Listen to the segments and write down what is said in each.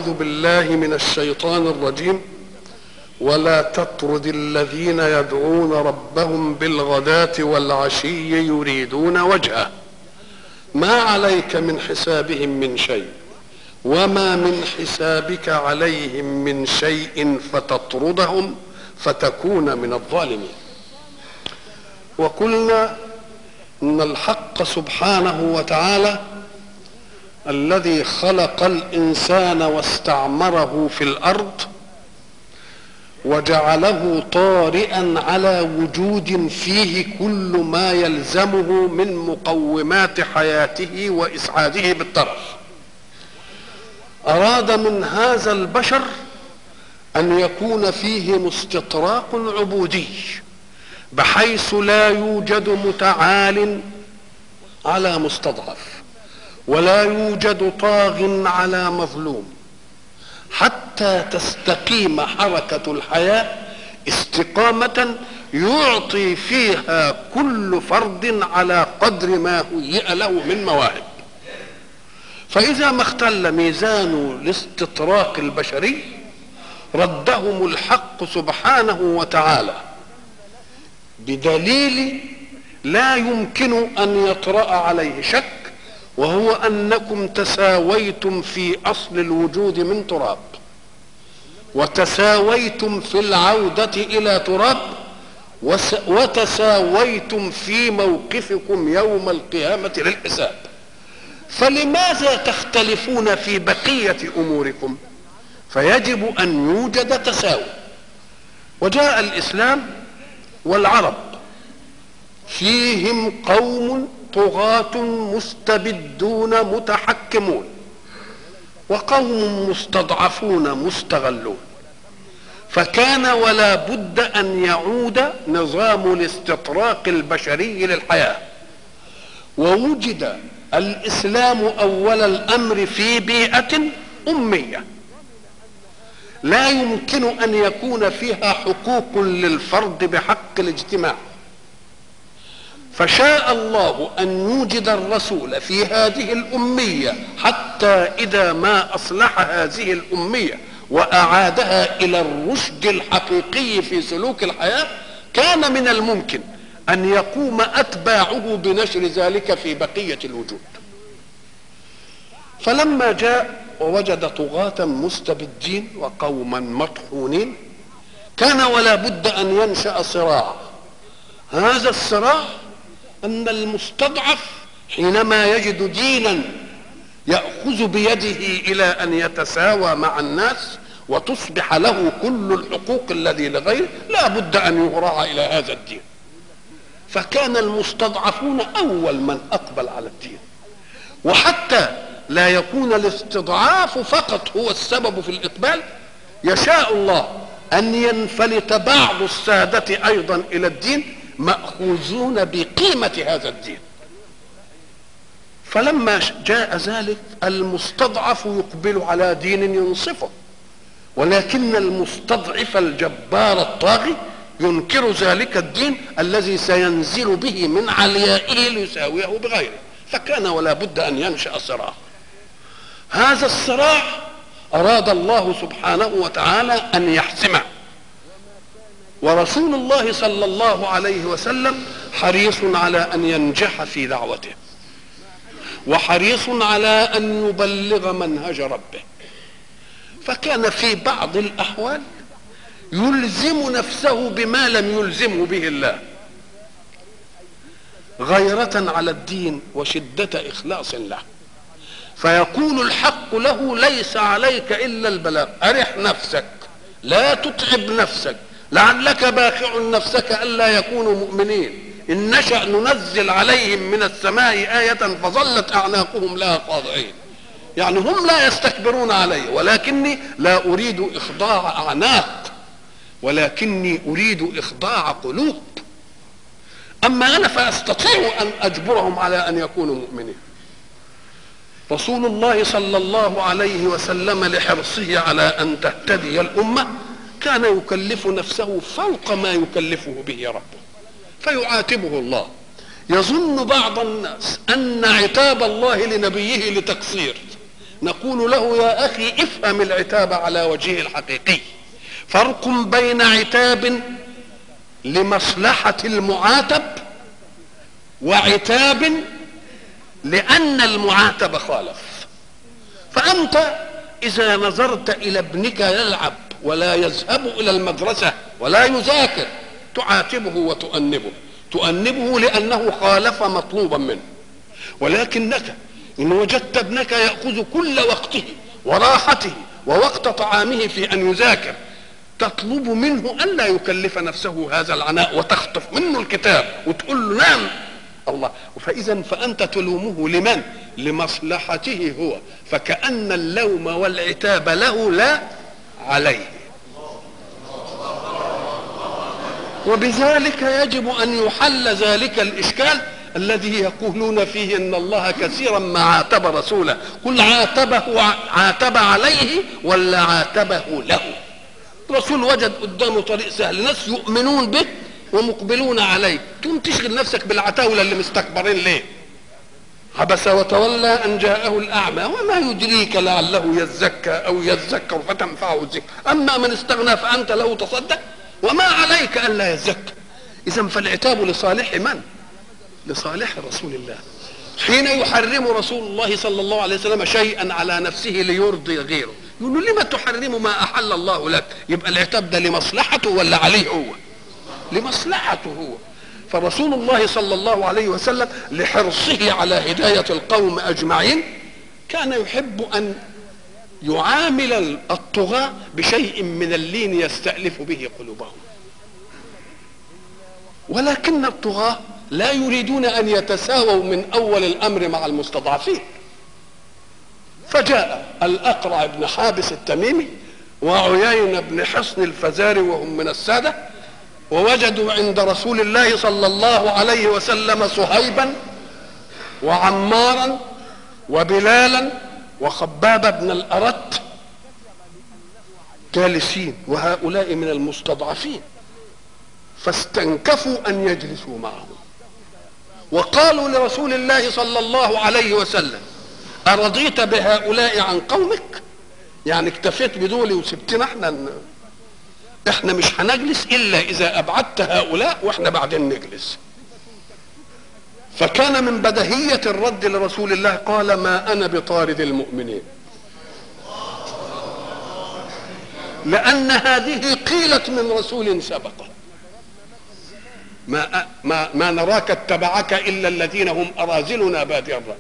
أعوذ بالله من الشيطان الرجيم. ولا تطرد الذين يدعون ربهم بالغداة والعشي يريدون وجهه ما عليك من حسابهم من شيء وما من حسابك عليهم من شيء فتطردهم فتكون من الظالمين. وقلنا إن الحق سبحانه وتعالى الذي خلق الإنسان واستعمره في الأرض وجعله طارئا على وجود فيه كل ما يلزمه من مقومات حياته وإسعاده بالطرف، أراد من هذا البشر أن يكون فيهم استطراق عبودي، بحيث لا يوجد متعال على مستضعف ولا يوجد طاغ على مظلوم، حتى تستقيم حركة الحياة استقامة يعطي فيها كل فرد على قدر ما هيئ له من مواهب. فإذا ما اختل ميزان الاستطراق البشري ردهم الحق سبحانه وتعالى بدليل لا يمكن أن يطرأ عليه شك، وهو أنكم تساويتم في أصل الوجود من تراب، وتساويتم في العودة إلى تراب، وتساويتم في موقفكم يوم القيامة للحساب. فلماذا تختلفون في بقية أموركم؟ فيجب أن يوجد تساوي. وجاء الإسلام والعرب فيهم قوم طغاة مستبدون متحكمون، وقوم مستضعفون مستغلون، فكان ولا بد أن يعود نظام الاستطراق البشري للحياة. ووجد الإسلام أول الأمر في بيئة أمية لا يمكن أن يكون فيها حقوق للفرد بحق الاجتماع، فشاء الله أن يوجد الرسول في هذه الأمية حتى إذا ما أصلح هذه الأمية وأعادها إلى الرشد الحقيقي في سلوك الحياة، كان من الممكن أن يقوم أتباعه بنشر ذلك في بقية الوجود. فلما جاء ووجد طغاة مستبدين وقوما مطحونين، كان ولا بد أن ينشأ صراع. هذا الصراع أن المستضعف حينما يجد دينا يأخذ بيده إلى أن يتساوى مع الناس وتصبح له كل الحقوق الذي لغيره، لا بد أن يهرع إلى هذا الدين. فكان المستضعفون أول من أقبل على الدين. وحتى لا يكون الاستضعاف فقط هو السبب في الإقبال، يشاء الله أن ينفلت بعض السادة أيضا إلى الدين مأخوذون بقيمة هذا الدين. فلما جاء ذلك المستضعف يقبل على دين ينصفه، ولكن المستضعف الجبار الطاغي ينكر ذلك الدين الذي سينزل به من عليائه ليساويه بغيره. فكان ولا بد أن ينشأ صراع. هذا الصراع أراد الله سبحانه وتعالى أن يحسمه، ورسول الله صلى الله عليه وسلم حريص على أن ينجح في دعوته، وحريص على أن يبلغ منهج ربه. فكان في بعض الأحوال يلزم نفسه بما لم يلزمه به الله، غيرة على الدين وشدة إخلاص له. فيقول الحق له: ليس عليك إلا البلاغ، أرح نفسك، لا تتعب نفسك، لعلك باخع نفسك ألا يكونوا مؤمنين، إن نشأ ننزل عليهم من السماء آية فظلت أعناقهم لها خاضعين. يعني هم لا يستكبرون علي، ولكني لا أريد إخضاع أعناق، ولكني أريد إخضاع قلوب. أما أنا فأستطيع أن أجبرهم على أن يكونوا مؤمنين. رسول الله صلى الله عليه وسلم لحرصه على أن تهتدي الأمة كان يكلف نفسه فوق ما يكلفه به ربه، فيعاتبه الله. يظن بعض الناس أن عتاب الله لنبيه لتقصير، نقول له يا أخي افهم العتاب على وجهه الحقيقي. فرق بين عتاب لمصلحة المعاتب وعتاب لأن المعاتب خالف. فأنت إذا نظرت إلى ابنك يلعب ولا يذهب إلى المدرسة ولا يذاكر تعاتبه وتؤنبه، تؤنبه لأنه خالف مطلوبا منه. ولكنك إن وجدت ابنك يأخذ كل وقته وراحته ووقت طعامه في أن يذاكر، تطلب منه ألا يكلف نفسه هذا العناء وتخطف منه الكتاب وتقول له نام الله. فإذا فأنت تلومه لمن؟ لمصلحته هو، فكأن اللوم والعتاب له لا عليه. وبذلك يجب أن يحل ذلك الإشكال الذي يقولون فيه إن الله كثيرا ما عاتب رسوله. قل عاتب عليه ولا عاتبه له؟ رسول وجد قدامه طريق سهل، ناس يؤمنون به ومقبلون عليه، تقوم تشغل نفسك بالعتاولة اللي مستكبرين ليه؟ عبس وتولى أن جاءه الأعمى وما يدريك لعله يزكى أو يذكر فتنفعه الذكر، أما من استغنى فأنت له تصدق وما عليك ألا يزكى. إذا فالعتاب لصالح من؟ لصالح رسول الله. حين يحرم رسول الله صلى الله عليه وسلم شيئا على نفسه ليرضي غيره، يقول له لما تحرم ما أحل الله لك؟ يبقى العتاب ده لمصلحته ولا عليه هو؟ لمصلحته هو. فرسول الله صلى الله عليه وسلم لحرصه على هداية القوم أجمعين كان يحب أن يعامل الطغاة بشيء من اللين يستألف به قلوبهم. ولكن الطغاة لا يريدون أن يتساووا من أول الأمر مع المستضعفين. فجاء الأقرع بن حابس التميمي وعيين بن حصن الفزاري وهم من السادة، ووجدوا عند رسول الله صلى الله عليه وسلم صهيبا وعمارا وبلالا وخباب بن الأرت جالسين، وهؤلاء من المستضعفين، فاستنكفوا أن يجلسوا معهم وقالوا لرسول الله صلى الله عليه وسلم أرضيت بهؤلاء عن قومك؟ يعني اكتفيت بدول وسبتنا احنا مش هنجلس الا اذا ابعدت هؤلاء واحنا بعدين نجلس. فكان من بديهية الرد لرسول الله قال ما انا بطارد المؤمنين، لان هذه قيلت من رسول سبق ما نراك اتبعك الا الذين هم اراذلنا بادي الرأي.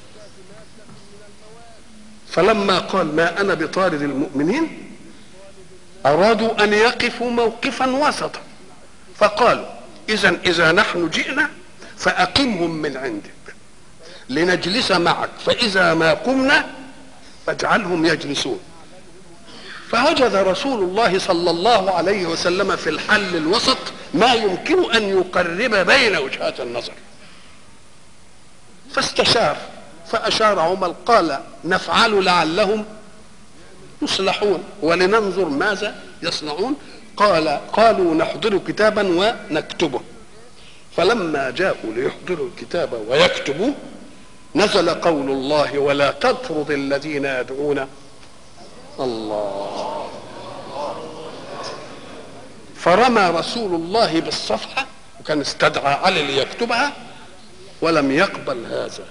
فلما قال ما انا بطارد المؤمنين أرادوا أن يقفوا موقفا وسطا، فقالوا إذا نحن جئنا فأقمهم من عندك لنجلس معك، فإذا ما قمنا فاجعلهم يجلسون. فوجد رسول الله صلى الله عليه وسلم في الحل الوسط ما يمكن أن يقرب بين وجهات النظر، فاستشار فأشار عمر قال نفعل لعلهم يصلحون ولننظر ماذا يصنعون. قالوا نحضر كتابا ونكتبه. فلما جاءوا ليحضروا الكتاب ويكتبوه نزل قول الله ولا تطرد الذين يدعون الله. فرمى رسول الله بالصفحة وكان استدعى علي ليكتبها ولم يقبل هذا،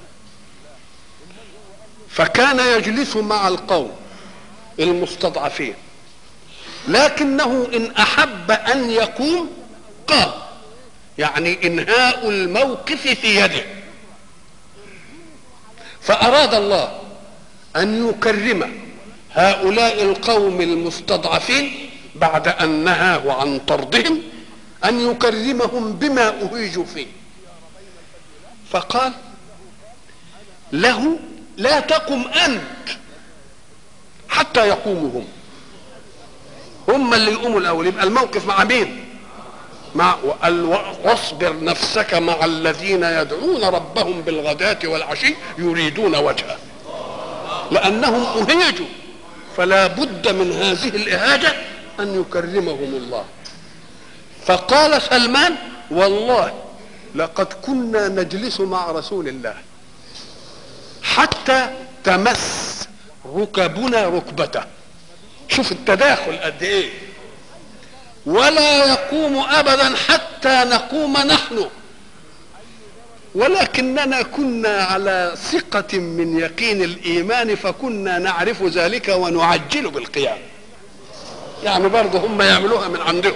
فكان يجلس مع القوم المستضعفين، لكنه إن أحب أن يقوم قام، يعني إنهاء الموقف في يده. فأراد الله أن يكرم هؤلاء القوم المستضعفين بعد أن نهاه عن طردهم، أن يكرمهم بما أهيجوا فيه. فقال له لا تقم أنت حتى يقوموا هم اللي يقوموا الأول. يبقى الموقف مع مين؟ مع واصبر نفسك مع الذين يدعون ربهم بالغداة والعشي يريدون وجهه، لأنهم أهيجوا، فلا بد من هذه الإهاجة أن يكرمهم الله. فقال سلمان والله لقد كنا نجلس مع رسول الله حتى تمس ركبنا ركبته. شوف التداخل قد ايه. ولا يقوم ابدا حتى نقوم نحن، ولكننا كنا على ثقة من يقين الإيمان فكنا نعرف ذلك ونعجل بالقيام. يعني برضه هم يعملوها من عندهم.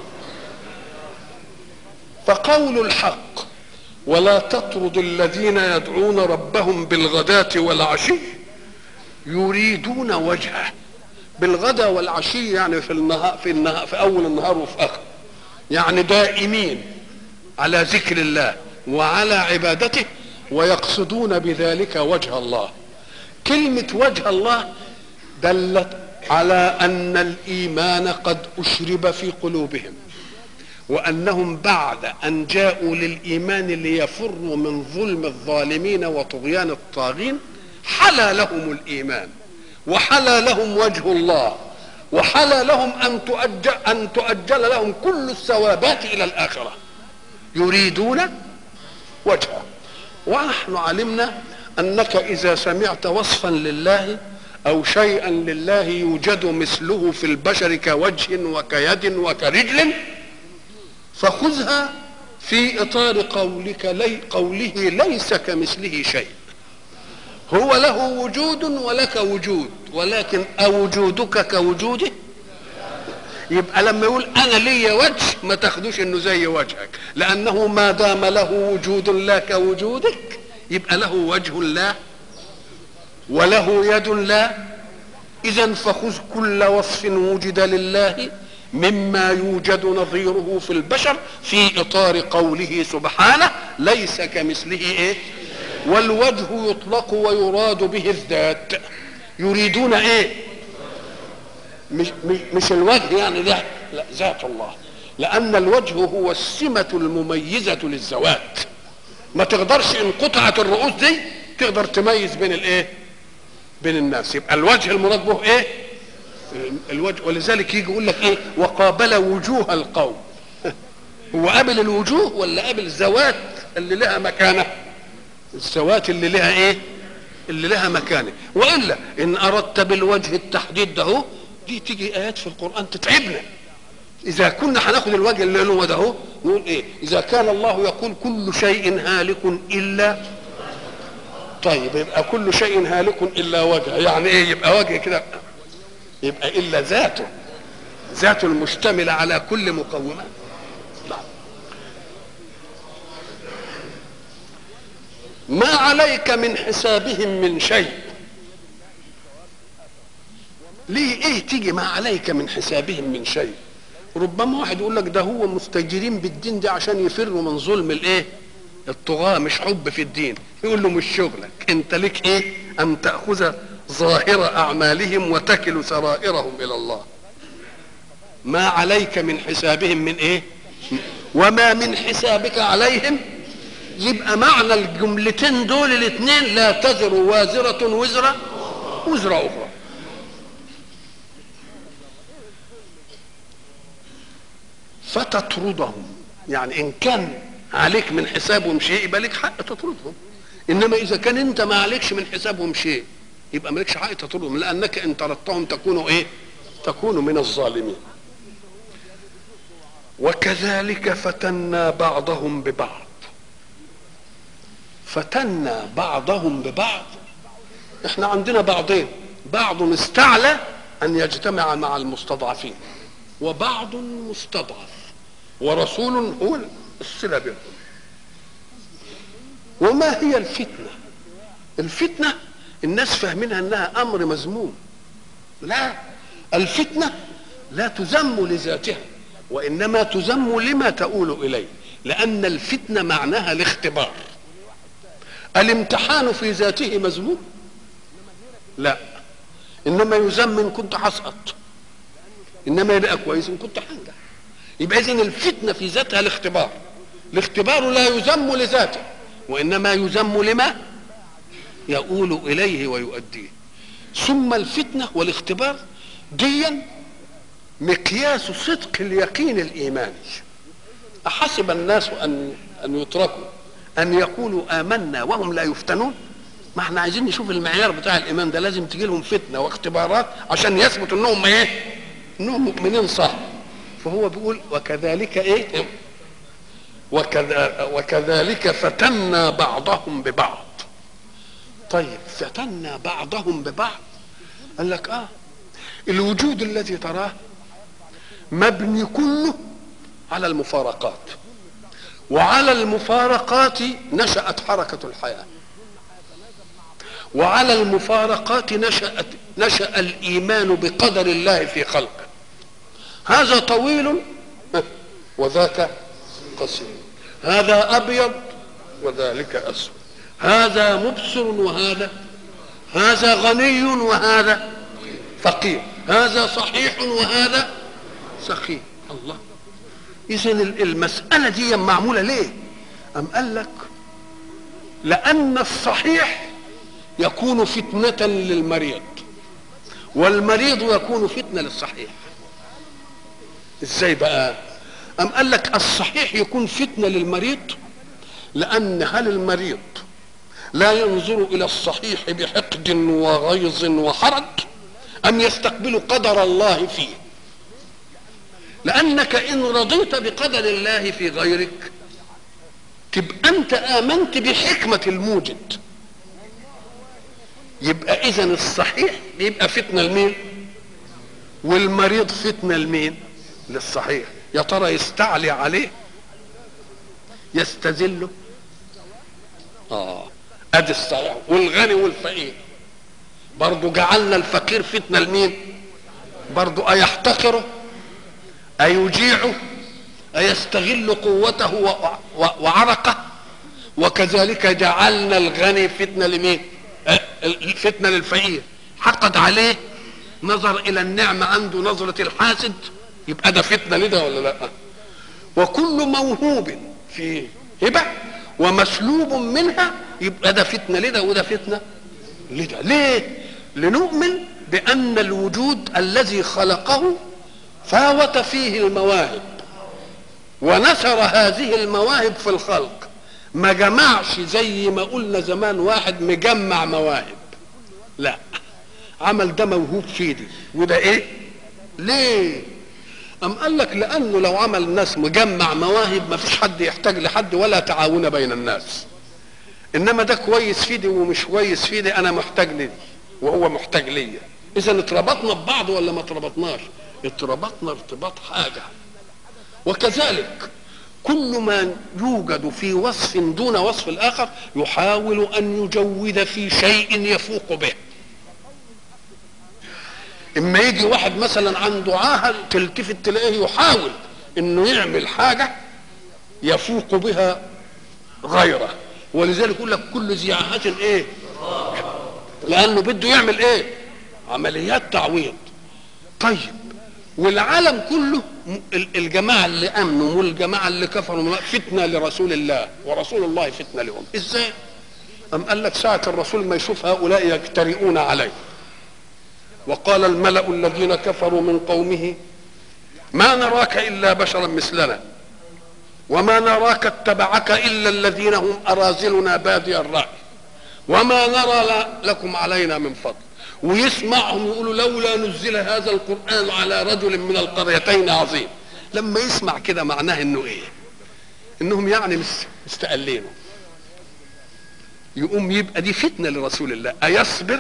فقول الحق ولا تطرد الذين يدعون ربهم بالغداة والعشي يريدون وجهه. بالغداة والعشي يعني في النهار في أول النهار وفي آخر، يعني دائمين على ذكر الله وعلى عبادته ويقصدون بذلك وجه الله. كلمة وجه الله دلت على أن الإيمان قد أشرب في قلوبهم، وأنهم بعد أن جاءوا للإيمان ليفروا من ظلم الظالمين وطغيان الطاغين حلى لهم الإيمان وحلى لهم وجه الله وحلى لهم أن تؤجل لهم كل الثوابات إلى الآخرة. يريدون وجهه. ونحن علمنا أنك إذا سمعت وصفا لله أو شيئا لله يوجد مثله في البشر كوجه وكيد وكرجل فخذها في إطار قوله ليس كمثله شيء. هو له وجود ولك وجود، ولكن أوجودك كوجوده. يبقى لما يقول أنا لي وجه ما تاخدوش إنه زي وجهك، لأنه ما دام له وجود لا كوجودك يبقى له وجه لا وله يد لا. إذن فخذ كل وصف وجد لله مما يوجد نظيره في البشر في إطار قوله سبحانه ليس كمثله إيه. والوجه يطلق ويراد به الذات. يريدون إيه؟ مش الوجه يعني ده، لا، ذات الله، لأن الوجه هو السمة المميزة للذوات. ما تقدرش إن قطعت الرؤوس دي تقدر تميز بين الإيه؟ بين الناس. يبقى الوجه المراد به إيه؟ الوجه. ولذلك يجي يقول لك إيه؟ وقابل وجوه القوم. هو قابل الوجوه ولا قابل الذوات اللي لها مكانة؟ الذوات اللي لها إيه؟ اللي لها مكانة. وإلا إن أردت بالوجه التحديد ده دي تيجي آيات في القرآن تتعبنا. إذا كنا هناخد الوجه اللي هو ده نقول إيه؟ إذا كان الله يقول كل شيء هالك إلا، طيب يبقى كل شيء هالك إلا وجهه، يعني إيه؟ يبقى وجه كده، يبقى إلا ذاته، ذاته المشتملة على كل مقومات. ما عليك من حسابهم من شيء. ليه ايه تيجي ما عليك من حسابهم من شيء؟ ربما واحد يقول لك ده هو مستجيرين بالدين ده عشان يفروا من ظلم الايه؟ الطغاة، مش حب في الدين. يقول له مش شغلك، انت لك ايه؟ ان تأخذ ظاهر اعمالهم وتكل سرائرهم الى الله. ما عليك من حسابهم من ايه؟ وما من حسابك عليهم. يبقى معنى الجملتين دول الاثنين لا تزر وازرة وزر اخرى. فتطردهم، يعني ان كان عليك من حسابهم شيء يبقى لك حق تطردهم، انما اذا كان انت ما عليكش من حسابهم شيء يبقى مالكش حق تطردهم، لانك ان طردتهم تكونوا ايه؟ تكونوا من الظالمين. وكذلك فتنا بعضهم ببعض. فتنا بعضهم ببعض. احنا عندنا بعضين، بعض استعلى ان يجتمع مع المستضعفين، وبعض مستضعف ورسول هو الصلة بينهم. وما هي الفتنة؟ الفتنة الناس فاهمينها انها امر مذموم. لا، الفتنة لا تذم لذاتها، وانما تذم لما تؤول اليه، لان الفتنة معناها الاختبار. الامتحان في ذاته مذموم؟ لا، انما يذم ان كنت هسقط، انما يبقى كويس ان كنت هنجح. يبقى اذن الفتنه في ذاتها الاختبار. الاختبار لا يذم لذاته، وانما يذم لما يؤول اليه ويؤديه. ثم الفتنه والاختبار ديا مقياس صدق اليقين الايماني. احسب الناس ان يتركوا ان يقولوا آمنا وهم لا يفتنون؟ ما احنا عايزين نشوف المعيار بتاع الايمان ده، لازم تجي لهم فتنه واختبارات عشان يثبت انهم ايه؟ انهم مؤمنين صح. فهو بيقول وكذلك ايه؟ وكذلك فتنا بعضهم ببعض. طيب فتنا بعضهم ببعض، قال لك الوجود الذي تراه مبني كله على المفارقات، وعلى المفارقات نشأت حركة الحياة، وعلى المفارقات نشأ الإيمان بقدر الله في خلقه. هذا طويل وذاك قصير، هذا أبيض وذلك أسود، هذا مبصر هذا غني وهذا فقير، هذا صحيح وهذا سقيم. الله، إذن المسألة دي معمولة ليه؟ أم قال لك لأن الصحيح يكون فتنة للمريض، والمريض يكون فتنة للصحيح. ازاي بقى؟ أم قال لك الصحيح يكون فتنة للمريض لأن هل المريض لا ينظر إلى الصحيح بحقد وغيظ وحرج أم يستقبل قدر الله فيه؟ لأنك إن رضيت بقدر الله في غيرك تبقى أنت آمنت بحكمة الموجد، يبقى إذن الصحيح يبقى فتنة لمين؟ والمريض فتنة لمين؟ للصحيح. يا ترى يستعلي عليه يستذله؟ ادي الصحيح. والغني والفقير برضو جعلنا الفقير فتنة لمين؟ برضو أيحتقره أيجيعه أيستغل قوته وعرقه، وكذلك جعلنا الغني فتنة لمين؟ فتنة للفقير، حقد عليه، نظر إلى النعمة عنده نظرة الحاسد، يبقى ده فتنة لده ولا لا؟ وكل موهوب في هبة ومسلوب منها يبقى ده فتنة لده وده فتنة لده. ليه؟ لنؤمن بأن الوجود الذي خلقه فاوت فيه المواهب ونشر هذه المواهب في الخلق، ما جمعش زي ما قلنا زمان واحد مجمع مواهب، لا، عمل ده موهوب فيه دي وده ايه؟ ليه؟ أم قال لك لأنه لو عمل الناس مجمع مواهب ما فيش حد يحتاج لحد ولا تعاون بين الناس، إنما ده كويس في دي ومش كويس في دي، أنا محتاج لدي وهو محتاج ليا. إذا اتربطنا ببعض ولا ما اتربطناش؟ اتربطنا ارتباط حاجة. وكذلك كل ما يوجد في وصف دون وصف الآخر يحاول أن يجود في شيء يفوق به. اما يجي واحد مثلا عنده عاهه تلتفت تلاقيه يحاول انه يعمل حاجه يفوق بها غيره، ولذلك يقول لك كل ذي عاهه ايه؟ لانه بده يعمل ايه؟ عمليات تعويض. طيب والعالم كله الجماعه اللي امنوا والجماعه اللي كفروا فتنه لرسول الله ورسول الله فتنه لهم. ازاي؟ ام قال لك ساعه الرسول ما يشوف هؤلاء يجترئون عليه، وقال الملأ الذين كفروا من قومه ما نراك إلا بشرا مثلنا وما نراك اتبعك إلا الذين هم أراذلنا بادي الرأي وما نرى لكم علينا من فضل. ويسمعهم يقولوا لولا نزل هذا القرآن على رجل من القريتين عظيم. لما يسمع كده معناه انه ايه؟ انهم يعني مستقلينه. يقوم يبقى دي فتنة لرسول الله. أيصبر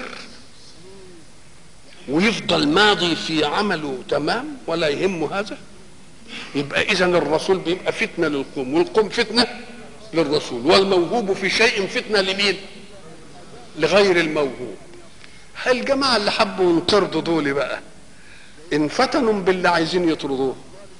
ويفضل ماضي في عمله تمام ولا يهمه هذا؟ يبقى اذا الرسول بيبقى فتنه للقوم والقوم فتنه للرسول، والموهوب في شيء فتنه لمين؟ لغير الموهوب. الجماعه اللي حبوا يطردوا دول بقى انفتنوا باللي عايزين يطردوه،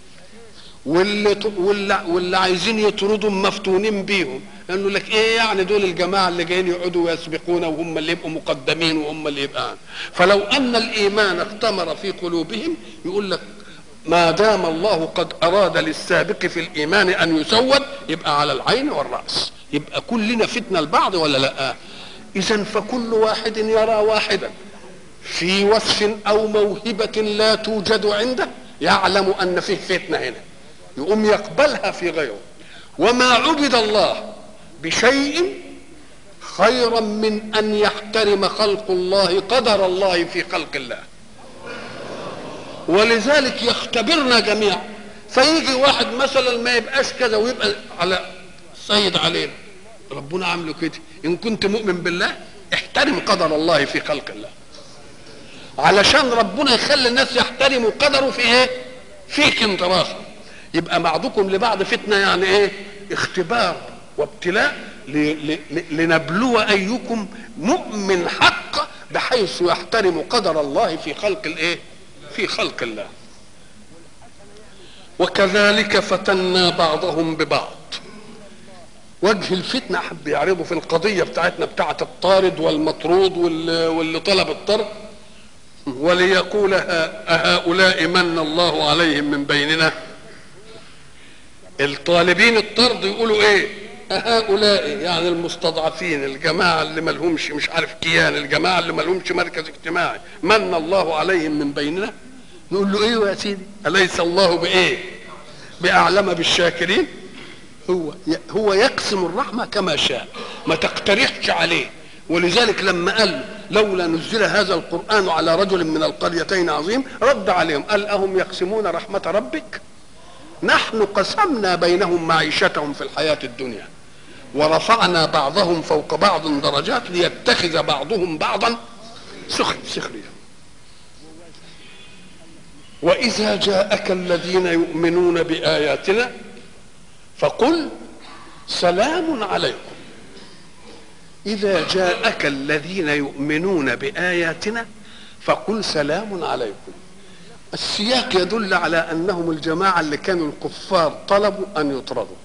واللي عايزين يطردوا مفتونين بيهم، لانه لك ايه يعني دول الجماعه اللي جايين يقعدوا ويسبقونا وهم اللي يبقوا مقدمين وهم اللي يبقى. فلو ان الايمان اختمر في قلوبهم يقول لك ما دام الله قد اراد للسابق في الايمان ان يسود يبقى على العين والراس، يبقى كلنا فتنه لبعض ولا لا؟ اذا فكل واحد يرى واحدا في وصف او موهبه لا توجد عنده يعلم ان فيه فتنه هنا، يقوم يقبلها في غيره. وما عبد الله بشيء خيرا من ان يحترم خلق الله قدر الله في خلق الله. ولذلك يختبرنا جميعا، فيجي واحد مثلا ما يبقاش كذا ويبقى على سيد علينا، ربنا عامله كده. ان كنت مؤمن بالله احترم قدر الله في خلق الله، علشان ربنا يخلي الناس يحترموا قدره في ايه؟ فيك انت راسك. يبقى بعضكم لبعض فتنه، يعني ايه؟ اختبار وابتلاء لنبلو ايكم مؤمن حق بحيث يحترم قدر الله في خلق الايه؟ في خلق الله. وكذلك فتنا بعضهم ببعض. وجه الفتنه حب يعرضوا في القضيه بتاعتنا بتاعت الطارد والمطرود واللي طلب الطرد، وليقول أهؤلاء من الله عليهم من بيننا. الطالبين الطرد يقولوا ايه؟ هؤلاء يعني المستضعفين، الجماعه اللي ما لهمش مش عارف كيان، الجماعه اللي ما لهمش مركز اجتماعي، من الله عليهم من بيننا. نقول له ايه يا سيدي؟ اليس الله بايه؟ باعلم بالشاكرين. هو يقسم الرحمه كما شاء، ما تقترحش عليه. ولذلك لما قال لولا نزل هذا القران على رجل من القريتين عظيم، رد عليهم قال اهم يقسمون رحمه ربك؟ نحن قسمنا بينهم معيشتهم في الحياة الدنيا ورفعنا بعضهم فوق بعض درجات ليتخذ بعضهم بعضا سخريا. وإذا جاءك الذين يؤمنون بآياتنا فقل سلام عليكم. إذا جاءك الذين يؤمنون بآياتنا فقل سلام عليكم. السياق يدل على انهم الجماعه اللي كانوا الكفار طلبوا ان يطردوا،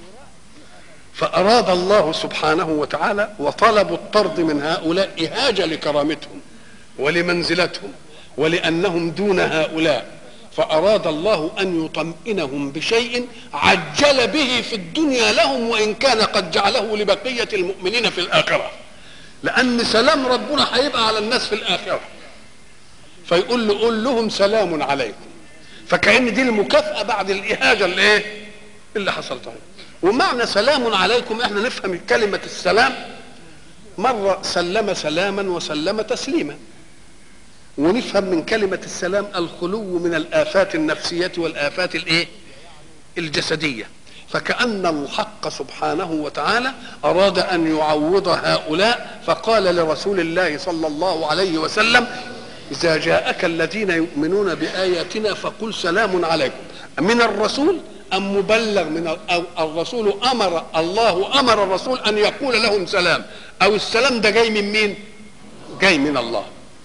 فاراد الله سبحانه وتعالى وطلبوا الطرد من هؤلاء اهاجه لكرامتهم ولمنزلتهم ولانهم دون هؤلاء، فاراد الله ان يطمئنهم بشيء عجل به في الدنيا لهم وان كان قد جعله لبقيه المؤمنين في الاخره، لان سلام ربنا هيبقى على الناس في الاخره. فيقول له قول لهم سلام عليكم، فكأن دي المكافأة بعد الإهاجة اللي ايه؟ اللي حصلت. ومعنى سلام عليكم احنا نفهم كلمة السلام، مرة سلم سلاما وسلم تسليما، ونفهم من كلمة السلام الخلو من الآفات النفسية والآفات الايه؟ الجسدية. فكأن الحق سبحانه وتعالى أراد أن يعوض هؤلاء، فقال لرسول الله صلى الله عليه وسلم إذا جاءك الذين يؤمنون بآياتنا فقل سلام عليكم. من الرسول أم مبلغ من الرسول؟ الله أمر الرسول أن يقول لهم سلام، أو السلام ده جاي من مين؟ جاي من الله.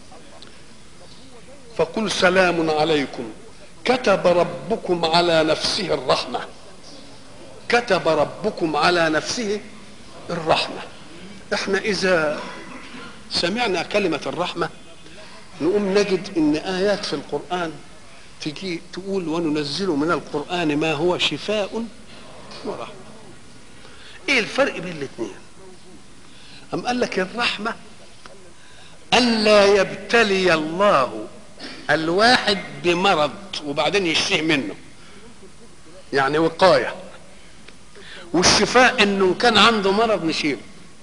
فقل سلام عليكم كتب ربكم على نفسه الرحمة. كتب ربكم على نفسه الرحمة. احنا إذا سمعنا كلمة الرحمة نقوم نجد ان ايات في القرآن تجي تقول وننزل من القرآن ما هو شفاء ورحمة. ايه الفرق بين الاثنين؟ ام قال لك الرحمة ان لا يبتلي الله الواحد بمرض وبعدين يشفيه منه، يعني وقاية. والشفاء انه كان عنده مرض نشيله،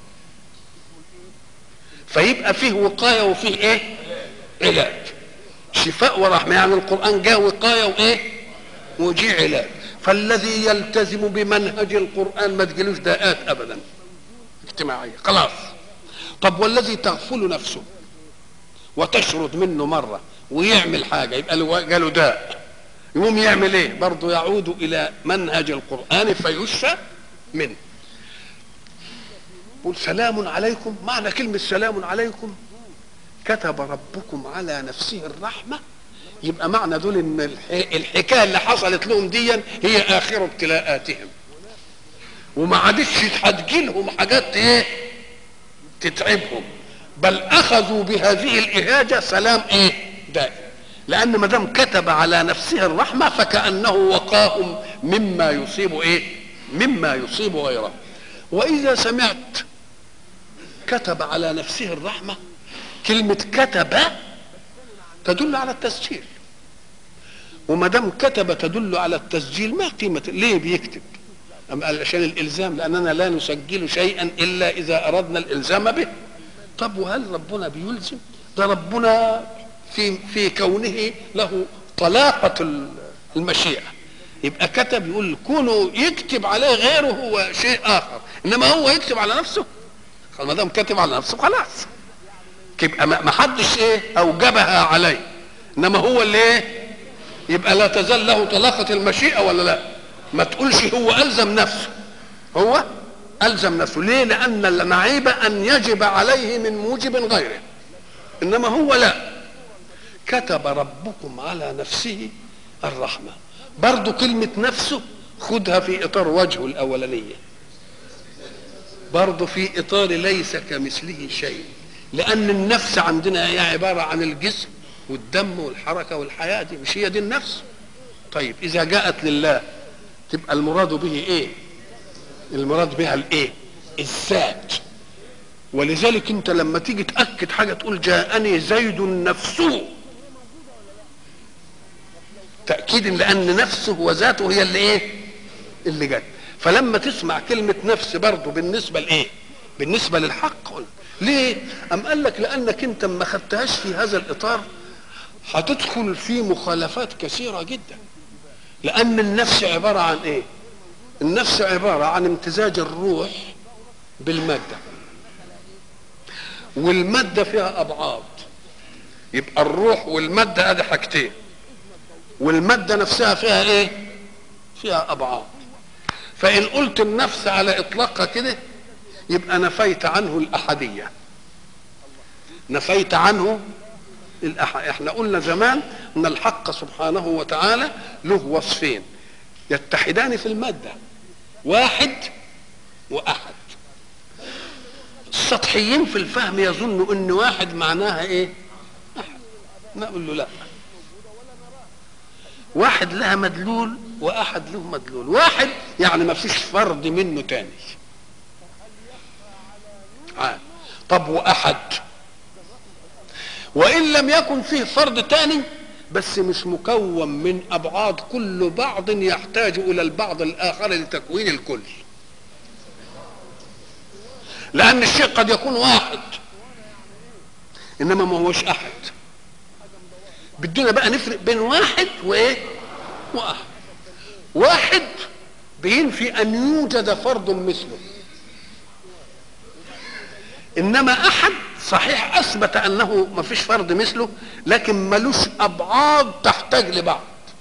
فيبقى فيه وقاية وفيه ايه؟ علاج. شفاء ورحمة، يعني القرآن جاء وقاية وايه؟ وجي علاج. فالذي يلتزم بمنهج القرآن ما تجيلوش داءات ابدا اجتماعية خلاص. طب والذي تغفل نفسه وتشرد منه مرة ويعمل حاجة يبقى جاله داء، يقوم يعمل ايه؟ برضه يعود الى منهج القرآن فيشفى منه. قل سلام عليكم. معنى كلمة سلام عليكم كتب ربكم على نفسه الرحمة، يبقى معنى دول ان الحكاية اللي حصلت لهم دي هي اخر ابتلاءاتهم، وما عادش هتجيلهم حاجات ايه تتعبهم، بل اخذوا بهذه الاهاجة سلام ايه دائم. لان ما دام كتب على نفسه الرحمة فكأنه وقاهم مما يصيب ايه؟ مما يصيب غيره. واذا سمعت كتب على نفسه الرحمة، كلمة كتب تدل على التسجيل، وما دام كتب تدل على التسجيل ما قيمة ليه بيكتب؟ أم قال عشان الالزام، لاننا لا نسجل شيئا الا اذا اردنا الالزام به. طب وهل ربنا بيلزم؟ ده ربنا في كونه له طلاقة المشيئة. يبقى كتب، يقول كونه يكتب عليه غيره هو شيء اخر، انما هو يكتب على نفسه ما دام كتب على نفسه خلاص، يبقى ما حدش اوجبها عليه، انما هو اللي يبقى لا تزال له طلاقة المشيئة ولا لا؟ ما تقولش هو الزم نفسه، هو الزم نفسه. ليه؟ لان المعيب ان يجب عليه من موجب غيره، انما هو لا. كتب ربكم على نفسه الرحمة. برضو كلمة نفسه خدها في اطار وجهه الاولانية، برضو في اطار ليس كمثله شيء، لان النفس عندنا هي عبارة عن الجسم والدم والحركة والحياة، دي مش هي دي النفس؟ طيب اذا جاءت لله تبقى المراد به ايه؟ المراد بها الايه؟ الذات. ولذلك انت لما تيجي تأكد حاجة تقول جاءني زيد نفسه، تأكيد لأن نفسه وذاته هي اللي ايه؟ اللي جت. فلما تسمع كلمة نفس برضه بالنسبة لايه؟ بالنسبة للحق. ليه؟ أم قال لك لأنك انت ما خدتهاش في هذا الإطار هتدخل في مخالفات كثيرة جدا. لأن النفس عبارة عن ايه؟ النفس عبارة عن امتزاج الروح بالمادة، والمادة فيها أبعاد. يبقى الروح والمادة ادي حاجتين، والمادة نفسها فيها ايه؟ فيها أبعاد. فإن قلت النفس على إطلاقها كده يبقى نفيت عنه الأحدية، نفيت عنه احنا قلنا زمان ان الحق سبحانه وتعالى له وصفين يتحدان في المادة، واحد وأحد. السطحيين في الفهم يظنوا ان واحد معناها ايه؟ أحد. نقول له لا، واحد لها مدلول واحد له مدلول. واحد يعني ما فيش فرد منه تاني. طب واحد وان لم يكن فيه فرد تاني بس مش مكون من ابعاد كل بعض يحتاج الى البعض الاخر لتكوين الكل. لان الشيء قد يكون واحد انما ما هوش احد. بدنا بقى نفرق بين واحد وايه؟ واحد. واحد بينفي ان يوجد فرد مثله، انما احد صحيح اثبت انه ما فيش فرد مثله لكن ملوش ابعاد تحتاج لبعض.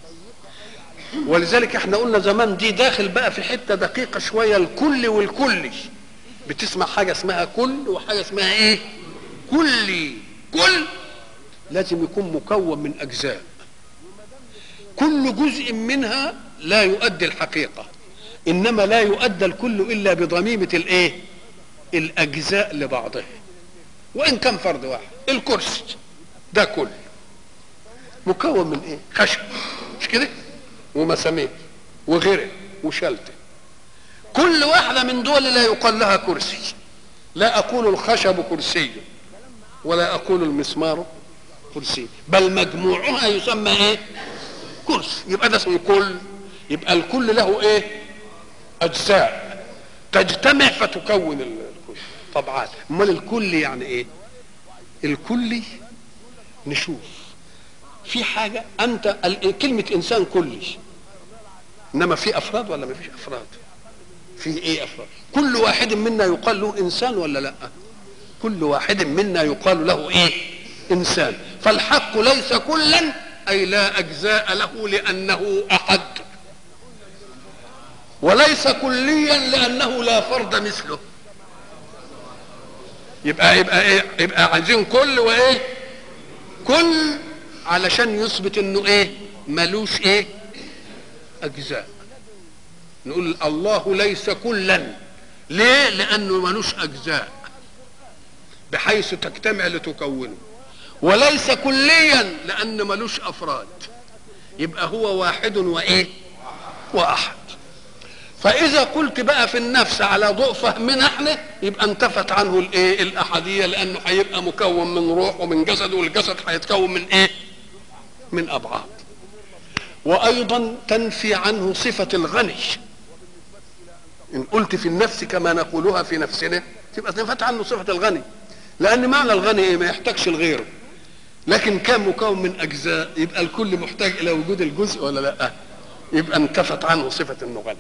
ولذلك احنا قلنا زمان دي داخل بقى في حته دقيقه شويه، الكل والكلي. بتسمع حاجه اسمها كل وحاجه اسمها ايه؟ كلي. كل لازم يكون مكون من اجزاء، كل جزء منها لا يؤدي الحقيقه، انما لا يؤدى الكل الا بضميمه الايه؟ الاجزاء لبعضها. وان كان فرد واحد، الكرسي ده كل مكون من ايه؟ خشب، مش كده؟ ومسامير وغيره وشلته. كل واحده من دول لا يقال لها كرسي. لا اقول الخشب كرسي ولا اقول المسمار كرسي، بل مجموعها يسمى ايه؟ كرسي. يبقى ده اسمه كل. يبقى الكل له ايه؟ اجزاء تجتمع فتكون الكل. طبعا امال الكل يعني ايه؟ الكلي نشوف في حاجه. انت كلمه انسان كلي، انما في افراد ولا ما فيش افراد؟ في ايه افراد؟ كل واحد منا يقال له انسان ولا لا؟ كل واحد منا يقال له ايه؟ انسان. فالحق ليس كلا اي لا اجزاء له لانه احد، وليس كليا لانه لا فرد مثله. يبقى ايه؟ يبقى عايزين كل وايه؟ كل علشان يثبت انه ايه؟ ملوش ايه؟ اجزاء. نقول الله ليس كلا. ليه؟ لانه ملوش اجزاء بحيث تجتمع لتكونه، وليس كليا لان ملوش افراد. يبقى هو واحد وايه؟ واحد. فاذا قلت بقى في النفس على ضوء فهمنا احنا يبقى انتفت عنه الايه؟ الاحديه، لانه هيبقى مكون من روح ومن جسد، والجسد هيتكون من ايه؟ من ابعاد. وايضا تنفي عنه صفه الغني، ان قلت في النفس كما نقولها في نفسنا تبقى نفت عنه صفه الغني، لان معنى الغني ايه؟ ما يحتاجش لغيره. لكن كان مكون من اجزاء، يبقى الكل محتاج الى وجود الجزء ولا لا؟ يبقى انتفت عنه صفه انه غني.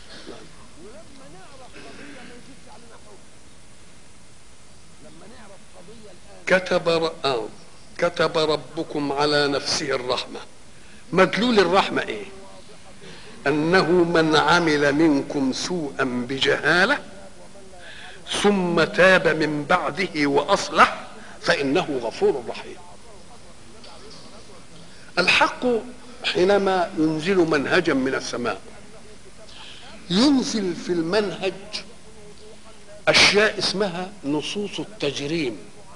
كتب ربكم على نفسه الرحمه. مدلول الرحمه ايه؟ انه من عمل منكم سوءا بجهاله ثم تاب من بعده واصلح فانه غفور رحيم. الحق حينما ينزل منهجا من السماء ينزل في المنهج اشياء اسمها نصوص التجريم،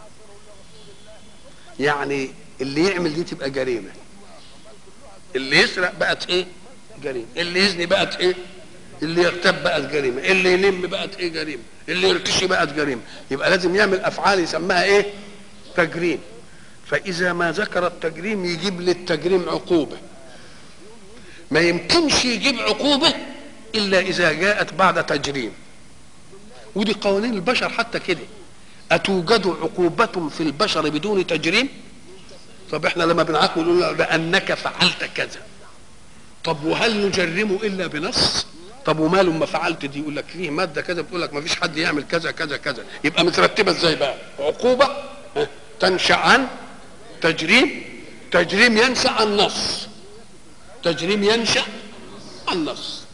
يعني اللي يعمل دي تبقى جريمه، اللي يسرق بقت ايه؟ جريمه، اللي يزني بقت ايه؟ اللي يغتاب بقت جريمه، اللي يلم بقت ايه؟ جريمه، اللي يرتشي بقت جريمه. يبقى لازم يعمل افعال يسميها ايه؟ تجريم. فاذا ما ذكر التجريم يجيب للتجريم عقوبه. ما يمكنش يجيب عقوبه الا اذا جاءت بعد تجريم. ودي قوانين البشر حتى كده. اتوجد عقوبه في البشر بدون تجريم؟ طب احنا لما بنعاقب نقول له بانك فعلت كذا. طب وهل نجرمه الا بنص؟ طب وما لما فعلت دي؟ يقول لك فيه ماده كذا بتقول لك ما فيش حد يعمل كذا كذا كذا. يبقى مترتبه ازاي بقى؟ عقوبه تنشا عن تجريم، تجريم ينشا عن نص، تجريم ينشا عن نص.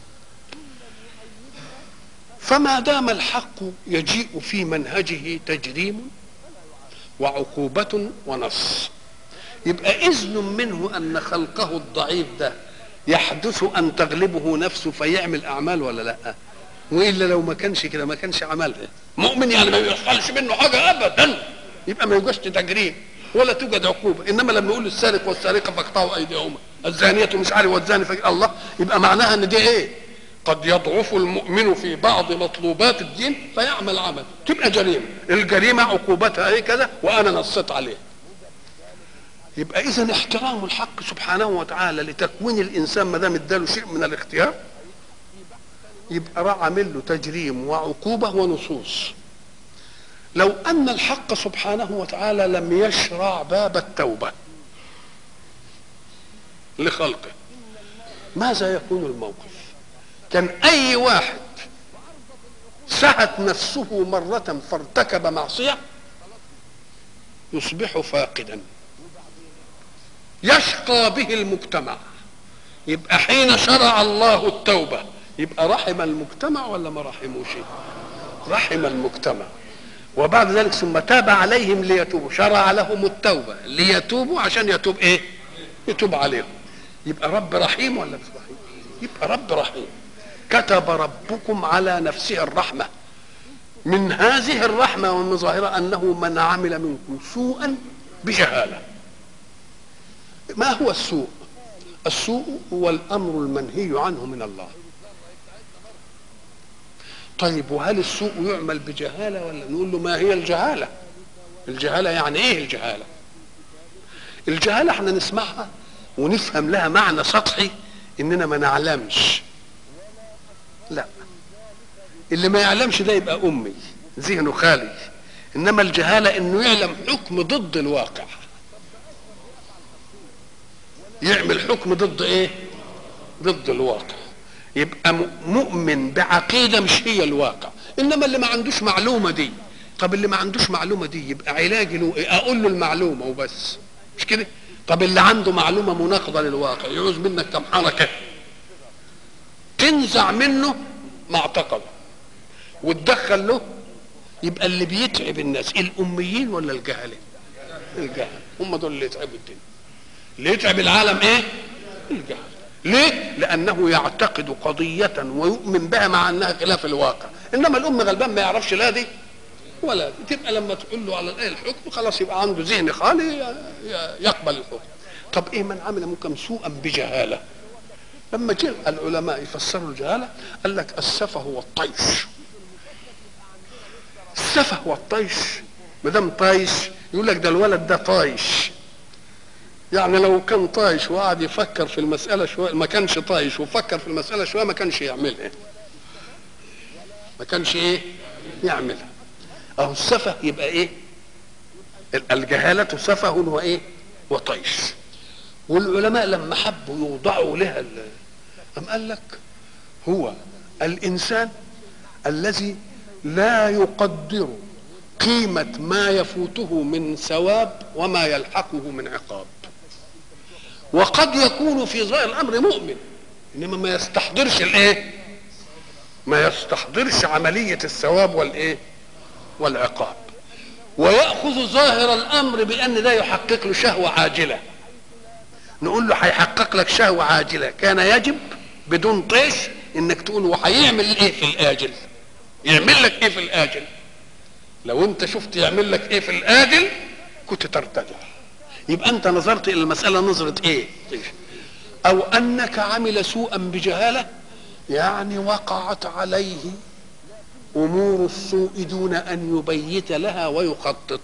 فما دام الحق يجيء في منهجه تجريم وعقوبه ونص، يبقى اذن منه ان خلقه الضعيف ده يحدث ان تغلبه نفسه فيعمل اعمال ولا لا؟ والا لو ما كانش كده ما كانش عملها. مؤمن يعني ما يحصلش منه حاجه ابدا، يبقى ما يوجدش تجريم ولا توجد عقوبه. انما لما يقول السارق والسارقه فاقطعوا ايديهما، الزانيه مش عارف والزاني الله، يبقى معناها ان دي ايه؟ قد يضعف المؤمن في بعض مطلوبات الدين فيعمل عمل تبقى جريمه. الجريمه عقوبتها ايه؟ كذا، وانا نصت عليه. يبقى اذا احترام الحق سبحانه وتعالى لتكوين الانسان ما دام اداله شيء من الاختيار يبقى راح عامل له تجريم وعقوبه ونصوص. لو ان الحق سبحانه وتعالى لم يشرع باب التوبه لخلقه ماذا يكون الموقف؟ كان اي واحد سهت نفسه مره فارتكب معصيه يصبح فاقدا، يشقى به المجتمع. يبقى حين شرع الله التوبه يبقى رحم المجتمع ولا ما رحموش؟ رحم المجتمع. وبعد ذلك ثم تاب عليهم ليتوبوا، شرع لهم التوبه ليتوبوا عشان يتوب ايه؟ يتوب عليهم. يبقى رب رحيم ولا مش رحيم؟ يبقى رب رحيم. كتب ربكم على نفسه الرحمه. من هذه الرحمه والمظاهره انه من عمل منكم سوءا بجهاله. ما هو السوء؟ السوء هو الامر المنهي عنه من الله. طيب وهل السوء يعمل بجهاله ولا نقول له ما هي الجهاله؟ الجهاله يعني ايه الجهاله؟ الجهاله احنا نسمعها ونفهم لها معنى سطحي اننا ما نعلمش. لا، اللي ما يعلمش ده يبقى امي ذهنه خالي. انما الجهاله انه يعلم حكم ضد الواقع، يعمل حكم ضد ايه؟ ضد الواقع. يبقى مؤمن بعقيده مش هي الواقع. انما اللي ما عندوش معلومه دي، طب اللي ما عندوش معلومه دي يبقى علاجي له ايه؟ اقول له المعلومه وبس، مش كده؟ طب اللي عنده معلومه مناقضه للواقع يعوز منك كم حركه تنزع منه معتقده وتدخل له. يبقى اللي بيتعب الناس الاميين ولا الجهله؟ الجهله هم دول اللي يتعبوا الدنيا. اللي يتعب العالم ايه؟ الجهل. ليه؟ لانه يعتقد قضيه ويؤمن بها مع انها خلاف الواقع. انما الام غلبان ما يعرفش لا دي ولا دي. تبقى لما تقول له على الايه الحكم خلاص يبقى عنده ذهن خالي يقبل الحكم. طب ايه من عمل منكم سوءا بجهاله؟ لما جاء العلماء يفسروا الجهاله قال لك السفه والطيش. السفه والطيش ما دام طايش يقول لك ده الولد ده طايش. يعني لو كان طايش وقعد يفكر في المسألة شوية ما كانش طايش، وفكر في المسألة شوية ما كانش يعملها. ما كانش ايه يعملها. اهو السفه يبقى ايه؟ الجهالة سفه وايه وطيش. والعلماء لما حبوا يوضعوا لها أم قال لك هو الإنسان الذي لا يقدر قيمة ما يفوته من ثواب وما يلحقه من عقاب. وقد يكون في ظاهر الأمر مؤمن إنما ما يستحضرش الإيه؟ ما يستحضرش عملية الثواب والإيه؟ والعقاب. ويأخذ ظاهر الأمر بأن ده يحقق له شهوة عاجلة. نقول له هيحقق لك شهوة عاجلة، كان يجب بدون طيش انك تقول وهيعمل ايه في الآجل؟ يعمل لك ايه في الآجل؟ لو انت شفت يعمل لك ايه في الآجل كنت ترتجع. يبقى انت نظرت الى المسألة نظرة ايه؟ او انك عمل سوءا بجهالة، يعني وقعت عليه امور السوء دون ان يبيت لها ويخطط.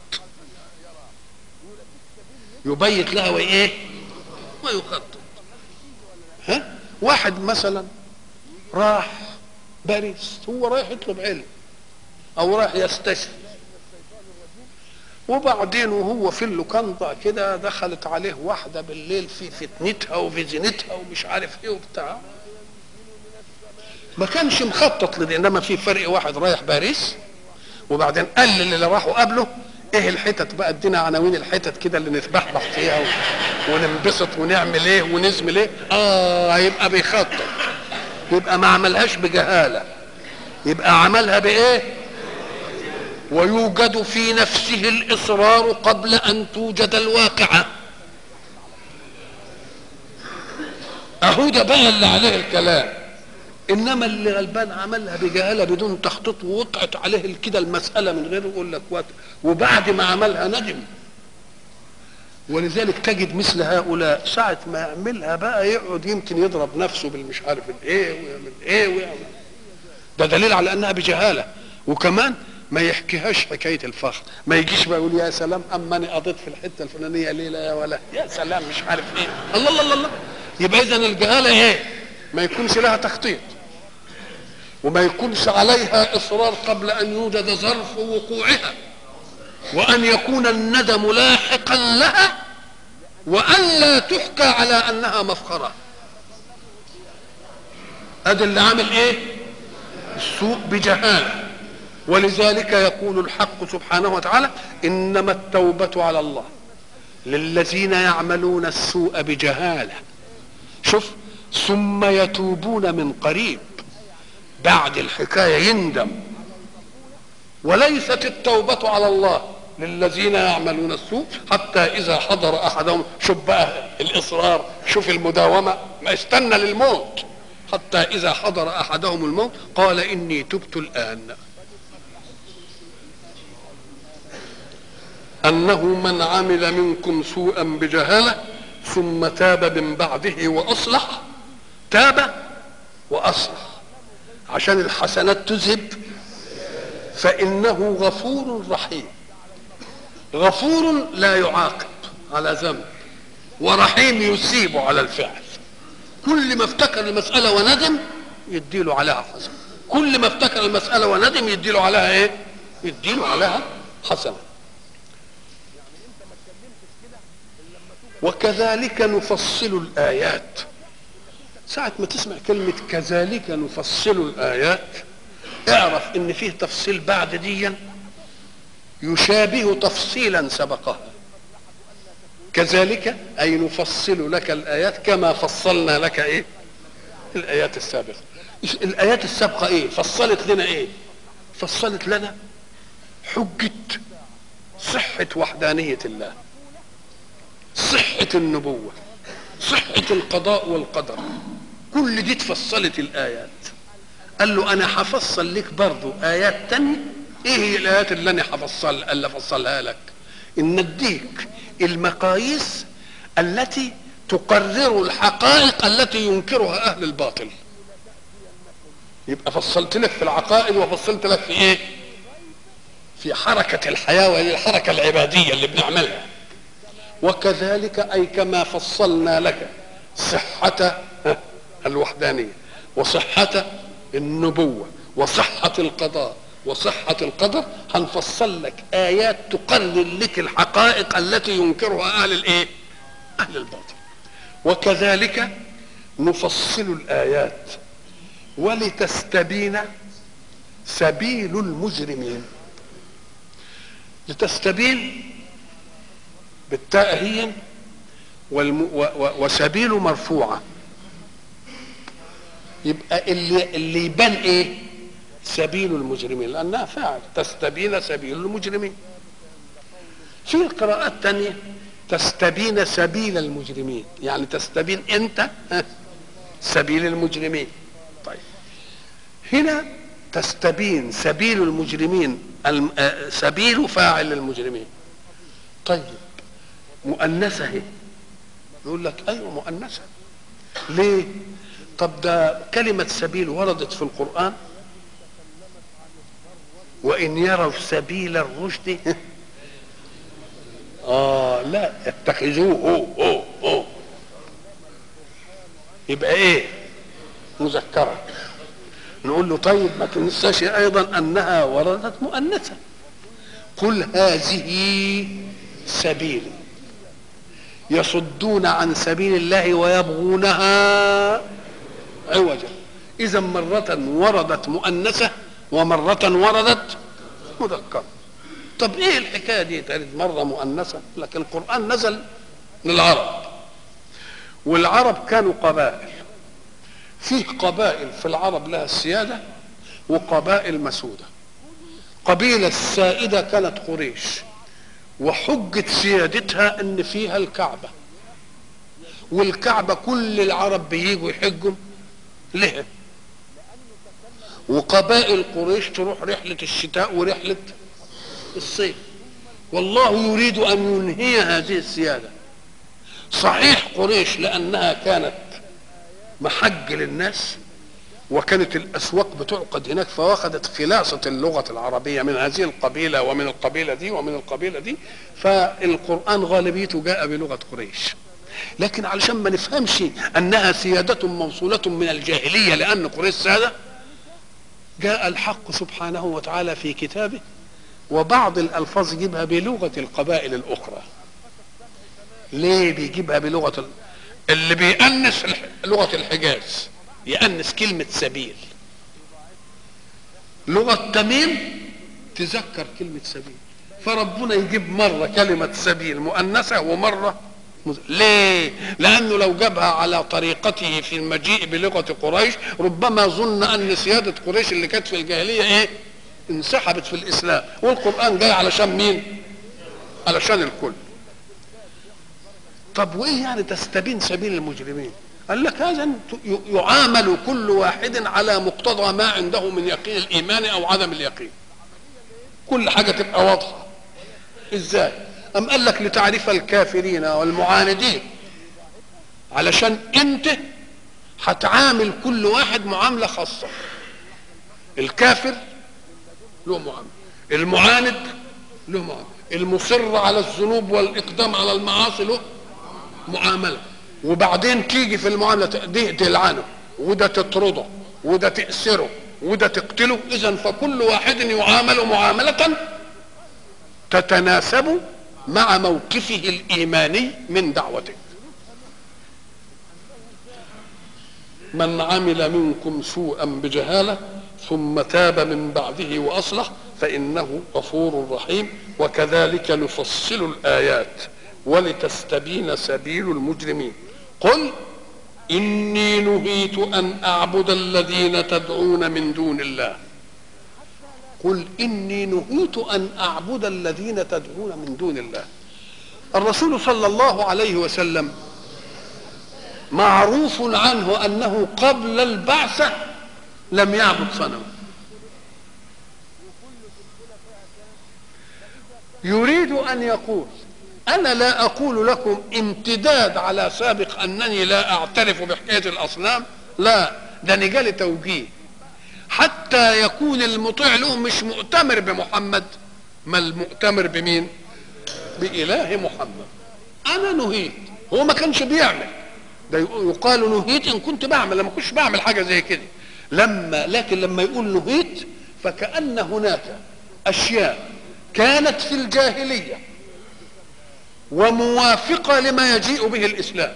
يبيت لها وايه؟ ويخطط. ها؟ واحد مثلا راح باريس، هو رايح يطلب علم او رايح يستشفي، وبعدين وهو في اللوكاندا كده دخلت عليه واحده بالليل في فتنتها وفي زينتها ومش عارف ايه وبتاع. ما كانش مخطط لده، انما في فرق واحد رايح باريس وبعدين قال اللي راحوا قبله ايه الحتت بقى، ادينا عناوين الحتت كده اللي نتبحبح فيها وننبسط ونعمل ايه ونزمل ايه. هيبقى بيخطط، يبقى ما عملهاش بجهاله، يبقى عملها بايه؟ ويوجد في نفسه الاصرار قبل ان توجد الواقعه. اهو ده بقى اللي عليه الكلام. انما اللي غلبان عملها بجهاله بدون تخطيط ووقعت عليه كده المساله من غير يقول لك وبعد ما عملها ندم. ولذلك تجد مثل هؤلاء ساعه ما يعملها بقى يقعد يمكن يضرب نفسه بالمش عارف الايه ويعمل ايه ويعمل. ده دليل على انها بجهاله. وكمان ما يحكيهاش حكايه الفخر، ما يجيش بقى يقول يا سلام اما انا قضيت في الحته الفلانيه ليله يا ولا يا سلام مش عارف ايه. الله الله الله. يبقى اذا الجهاله ايه؟ ما يكونش لها تخطيط وما يكونش عليها اصرار قبل ان يوجد ظرف وقوعها، وان يكون الندم لاحقا لها، وان لا تحكى على انها مفخره. هذا اللي عامل ايه؟ السوء بجهاله. ولذلك يقول الحق سبحانه وتعالى انما التوبه على الله للذين يعملون السوء بجهاله. شوف، ثم يتوبون من قريب. بعد الحكايه يندم. وليست التوبه على الله للذين يعملون السوء حتى اذا حضر احدهم. شوف بقى الاصرار، شوف المداومه، ما استنى للموت. حتى اذا حضر احدهم الموت قال اني تبت الان. انه من عمل منكم سوءا بجهاله ثم تاب من بعده واصلح. تاب واصلح عشان الحسنات تذهب، فانه غفور رحيم. غفور لا يعاقب على ذنب، ورحيم يثيب على الفعل. كل ما افتكر المساله وندم يديله عليها حسنه، كل ما افتكر المساله وندم يديله عليها ايه؟ يديله عليها حسنه. وكذلك نفصل الآيات. ساعة ما تسمع كلمة كذلك نفصل الآيات اعرف ان فيه تفصيل بعد ديا يشابه تفصيلا سبقها. كذلك أي نفصل لك الآيات كما فصلنا لك ايه؟ الآيات السابقة. الآيات السابقة ايه؟ فصلت لنا ايه؟ فصلت لنا حجة صحة وحدانية الله، صحة النبوة، صحة القضاء والقدر. كل دي تفصلت الآيات. قال له أنا هفصل لك برضو آيات تانية. إيه هي الآيات اللي أنا اللي أفصلها لك؟ إن أديك المقاييس التي تقرر الحقائق التي ينكرها أهل الباطل. يبقى فصلت لك في العقائد وفصلت لك في إيه؟ في حركة الحياة وهي الحركة العبادية اللي بنعملها. وكذلك أي كما فصلنا لك صحة الوحدانية وصحة النبوة وصحة القضاء وصحة القدر، هنفصل لك آيات تقرر لك الحقائق التي ينكرها أهل الإيه؟ أهل الباطل. وكذلك نفصل الآيات ولتستبين سبيل المجرمين. لتستبين بالتاء هي وسبيل مرفوعة، يبقى اللي يبان ايه؟ سبيل المجرمين، لانها فاعل. تستبين سبيل المجرمين. في قراءات تانية تستبين سبيل المجرمين، يعني تستبين انت سبيل المجرمين. طيب هنا تستبين سبيل المجرمين، سبيل فاعل المجرمين. طيب مؤنثة هي، يقول لك ايوه مؤنثة. ليه؟ طب ده كلمة سبيل وردت في القرآن، وإن يروا سبيل الرشد لا اتخذوه يبقى ايه؟ مذكرة. نقول له طيب ما تنساش ايضا انها وردت مؤنثة. قل هذه سبيلي يصدون عن سبيل الله ويبغونها عوجا. اذا مرة وردت مؤنثة ومرة وردت مذكرة. طب ايه الحكاية دي؟ ترد مرة مؤنثة، لكن القرآن نزل للعرب، والعرب كانوا قبائل. فيه قبائل في العرب لها السيادة وقبائل مسودة. قبيلة السائدة كانت قريش، وحجة سيادتها ان فيها الكعبة، والكعبة كل العرب بييجوا يحجوا لها. وقبائل قريش تروح رحلة الشتاء ورحلة الصيف. والله يريد ان ينهي هذه السيادة. صحيح قريش لانها كانت محج للناس، وكانت الاسواق بتعقد هناك، فواخدت خلاصة اللغة العربية من هذه القبيلة ومن القبيلة دي ومن القبيلة دي، فالقرآن غالبيته جاء بلغة قريش. لكن علشان ما نفهمش انها سيادة موصولة من الجاهلية لان قريش سادة، جاء الحق سبحانه وتعالى في كتابه وبعض الالفاظ يجيبها بلغة القبائل الاخرى. ليه بيجيبها بلغة اللي بيأنس لغة الحجاز؟ يأنس كلمة سبيل. لغة تميم تذكر كلمة سبيل، فربنا يجيب مرة كلمة سبيل مؤنثة ومرة ليه؟ لأنه لو جابها على طريقته في المجيء بلغة قريش ربما ظن أن سيادة قريش اللي كانت في الجاهلية إيه؟ انسحبت في الإسلام، والقرآن جاي علشان مين؟ علشان الكل. طب وإيه يعني تستبين سبيل المجرمين؟ قال لك هذا يعامل كل واحد على مقتضى ما عنده من يقين الإيمان أو عدم اليقين. كل حاجة تبقى واضحة. إزاي؟ أم قال لك لتعرف الكافرين والمعاندين، علشان أنت هتعامل كل واحد معاملة خاصة. الكافر له معاملة، المعاند له معاملة، المصر على الذنوب والإقدام على المعاصي له معاملة. وبعدين تيجي في المعاملة دي تلعنه، وده تطرده، وده تأسره، وده تقتله. إذن فكل واحد يعامل معاملة تتناسب مع موقفه الإيماني من دعوته. من عمل منكم سوءا بجهالة ثم تاب من بعده وأصلح فإنه غفور رحيم. وكذلك نفصل الآيات ولتستبين سبيل المجرمين. قل إني نهيت أن أعبد الذين تدعون من دون الله. قل إني نهيت أن أعبد الذين تدعون من دون الله. الرسول صلى الله عليه وسلم معروف عنه أنه قبل البعثة لم يعبد صنم. يريد أن يقول أنا لا أقول لكم امتداد على سابق أنني لا أعترف بحكاية الأصنام، لا، ده نجالي توجيه حتى يكون المطيع له مش مؤتمر بمحمد، ما المؤتمر بمين؟ بإله محمد. أنا نهيت، هو ما كانش بيعمل، ده يقال نهيت إن كنت بعمل، لما كنتش بعمل حاجة زي كده، لكن لما يقول نهيت فكأن هناك أشياء كانت في الجاهلية وموافقة لما يجيء به الإسلام،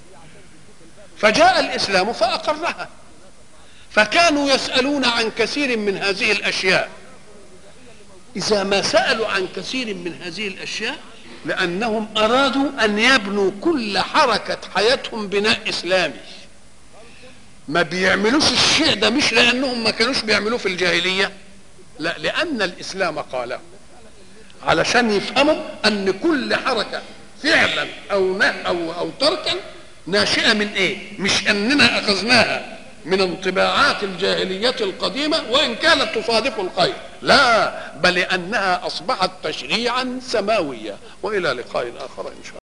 فجاء الإسلام فأقرها، فكانوا يسألون عن كثير من هذه الأشياء. إذا ما سألوا عن كثير من هذه الأشياء لأنهم أرادوا أن يبنوا كل حركة حياتهم بناء إسلامي، ما بيعملوش الشيء ده مش لأنهم ما كانوش بيعملوه في الجاهلية، لا، لأن الإسلام قاله، علشان يفهموا أن كل حركة فعلا أو تركا ناشئة من إيه؟ مش أننا أخذناها من انطباعات الجاهلية القديمة وإن كانت تصادف الخير، لا، بل أنها أصبحت تشريعا سماويا. وإلى لقاء آخر إن شاء الله.